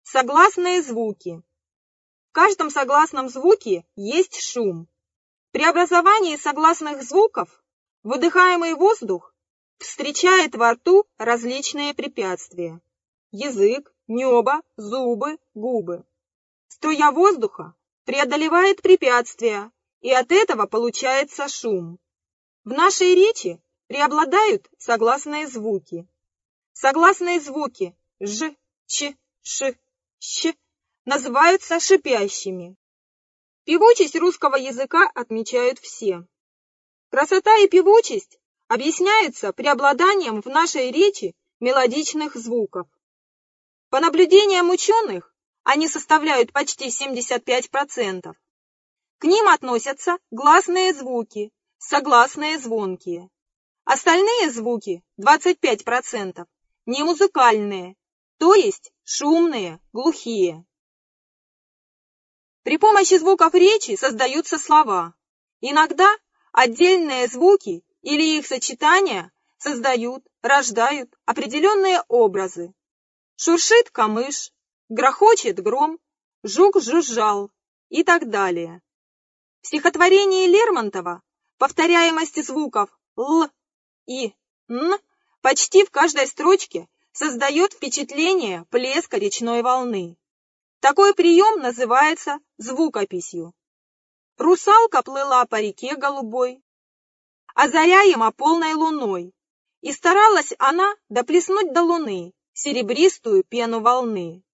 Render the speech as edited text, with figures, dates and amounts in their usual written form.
Согласные звуки. В каждом согласном звуке есть шум. При образовании согласных звуков выдыхаемый воздух встречает во рту различные препятствия. Язык, небо, зубы, губы. Струя воздуха преодолевает препятствия, и от этого получается шум. В нашей речи преобладают согласные звуки. Согласные звуки ж, ч, ш, щ называются шипящими. Певучесть русского языка отмечают все. Красота и певучесть объясняются преобладанием в нашей речи мелодичных звуков. По наблюдениям ученых, они составляют почти 75%. К ним относятся гласные звуки, согласные звонкие. Остальные звуки, 25%, немузыкальные, то есть шумные, глухие. При помощи звуков речи создаются слова. Иногда отдельные звуки или их сочетания создают, рождают определенные образы. Шуршит камыш, грохочет гром, жук жужжал и так далее. В стихотворении Лермонтова повторяемость звуков «л» и «н» почти в каждой строчке создает впечатление плеска речной волны. Такой прием называется звукописью. Русалка плыла по реке голубой, озаряема полной луной, и старалась она доплеснуть до луны серебристую пену волны.